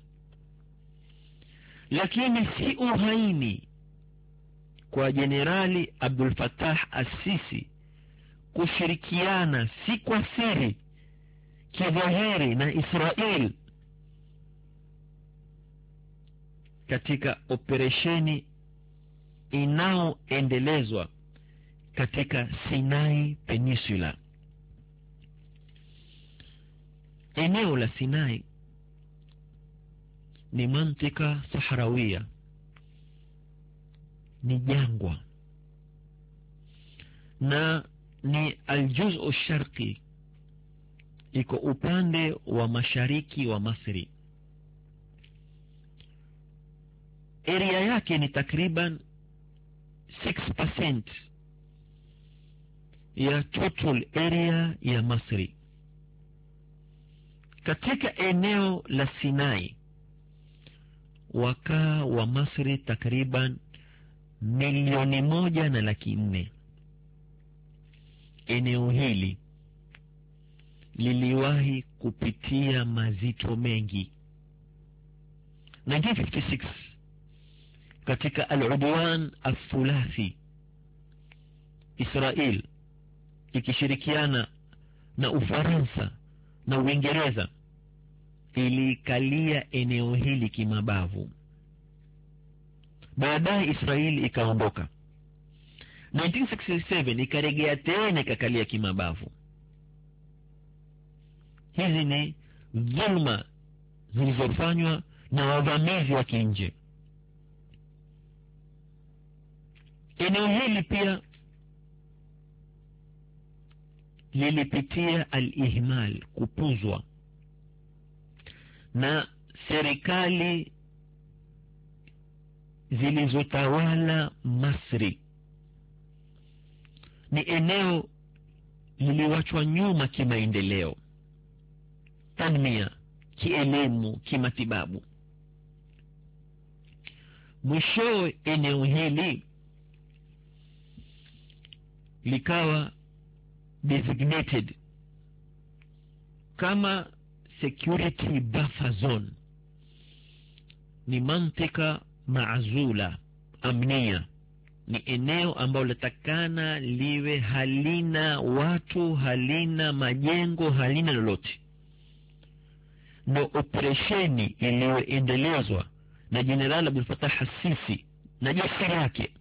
lakini si uhaini kwa Jenerali Abdul Fattah As-Sisi kushirikiana si kwa siri kidhahiri na Israel katika operesheni inayoendelezwa katika Sinai Peninsula. Eneo la Sinai ni mantika sahrawia, ni jangwa, na ni al-juz'u sharqi, iko upande wa mashariki wa Misri. Area yake ni takriban 6% ya total area ya Misri. Katika eneo la Sinai wakaa wa Misri takriban 1,400,000. Eneo hili liliwahi kupitia mazito mengi. 1956 katika al-udwan al-thulathi, Israel ikishirikiana na Ufaransa na Uingereza ilikalia eneo hili kimabavu. Baadaye Israeli ikaondoka. 1967 ikaregea tena ikakalia kimabavu. Hizi ni dhulma zilizofanywa na wavamizi wa kinje. Eneo hili pia lilipitia al-ihmal, kupuzwa na serikali zilizotawala Misri. Ni eneo liliwachwa nyuma kimaendeleo, tanmia, kielimu, kimatibabu. Mwisho eneo hili likawa designated kama security buffer zone, ni mantika maazula amnia, ni eneo ambalo latakana liwe halina watu, halina majengo, halina lolote. Ndio operesheni iliyoendelezwa na Jenerali Abdul Fattah As-Sisi na jeshi lake.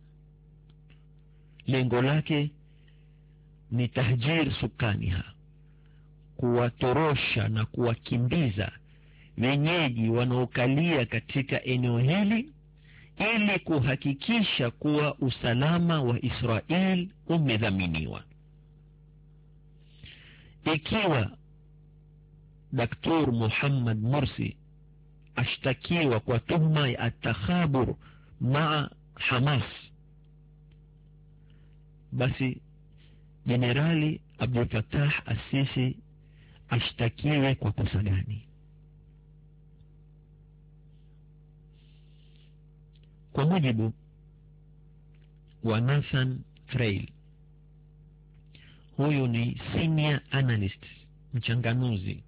Lengo lake ni tahjir sukaniha, kuwatorosha na kuwakimbiza wenyeji wanaokalia katika eneo hili, ili kuhakikisha kuwa usalama wa Israel umedhaminiwa. Ikiwa Dr. Muhammad Mursi ashtakiwa kwa tuhuma ya atakhabur maa Hamas, basi Jenerali Abdul Fattah Assisi ashtakiwe kwa kosa gani? Kwa mujibu wa Nathan Trail, huyu ni senior analyst, mchanganuzi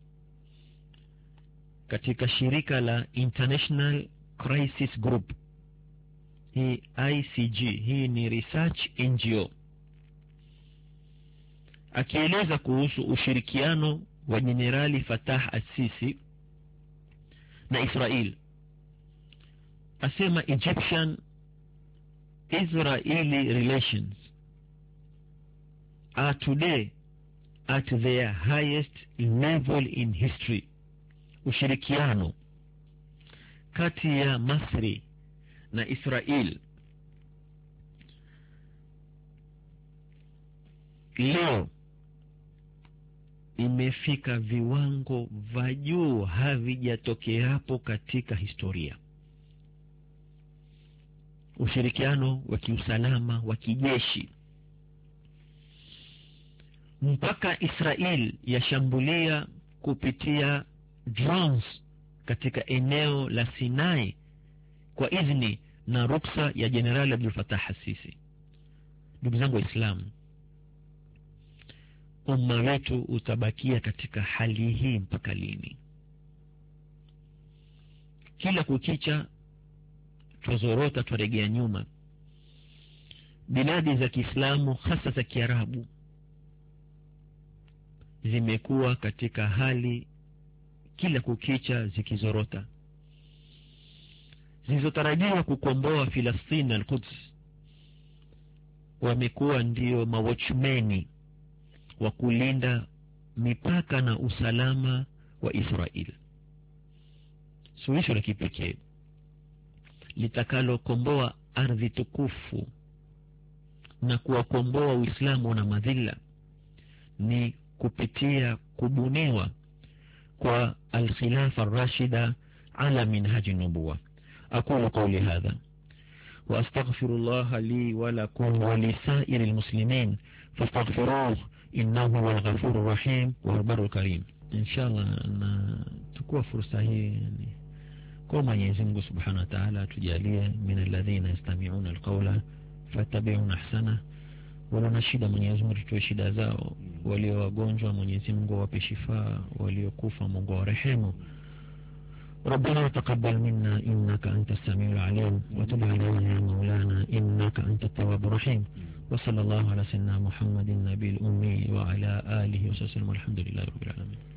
katika shirika la International Crisis Group, hii ICG, hii ni research NGO, akieleza kuhusu ushirikiano wa Jenerali Fattah Assisi na Israel. Asema Egyptian-Israeli relations are today at their highest level in history. Ushirikiano kati ya Masri na Israel leo imefika viwango vya juu havijatokea hapo katika historia. Ushirikiano wa kiusalama, wa kijeshi, mpaka Israel yashambulia kupitia drones katika eneo la Sinai kwa idhini na ruksa ya Jenerali Abdul Fattah Assisi. Ndugu zangu Waislamu, umma wetu utabakia katika hali hii mpaka lini? Kila kukicha twazorota, twaregea nyuma. Biladi za Kiislamu, hasa za Kiarabu, zimekuwa katika hali kila kukicha zikizorota. Zilizotarajiwa kukomboa Filistini na Al-Quds wamekuwa ndio mawatchmeni wa kulinda mipaka na usalama wa Israel. Suluhisho la kipekee litakalo komboa ardhi tukufu na kuwakomboa Uislamu na madhila ni kupitia kubuniwa kwa al-khilafa ar-rashida ala minhaji nubuwa. Aqulu qawli hadha wa astaghfirullaha li wa lakum wa lisairi al-muslimin fastaghfiruhu innahu huwal ghafurur rahim wal barrul karim. Inshallah na tukua fursa hii kwa Mwenyezi Mungu Subhanahu wa Ta'ala tujalie min alladhina yastami'una alqawla fattabi'una ahsana. Wala na shida, Mwenyezi Mungu tutoe shida zao. Walio wagonjwa, Mwenyezi Mungu awape shifa. Waliokufa, Mungu awarehemu. ربنا تقبل منا إنك أنت السميع العليم وتب علينا يا مولانا إنك أنت التواب الرحيم. وصلى الله على سيدنا محمد النبي الأمي وعلى آله وسلم. الحمد لله رب العالمين.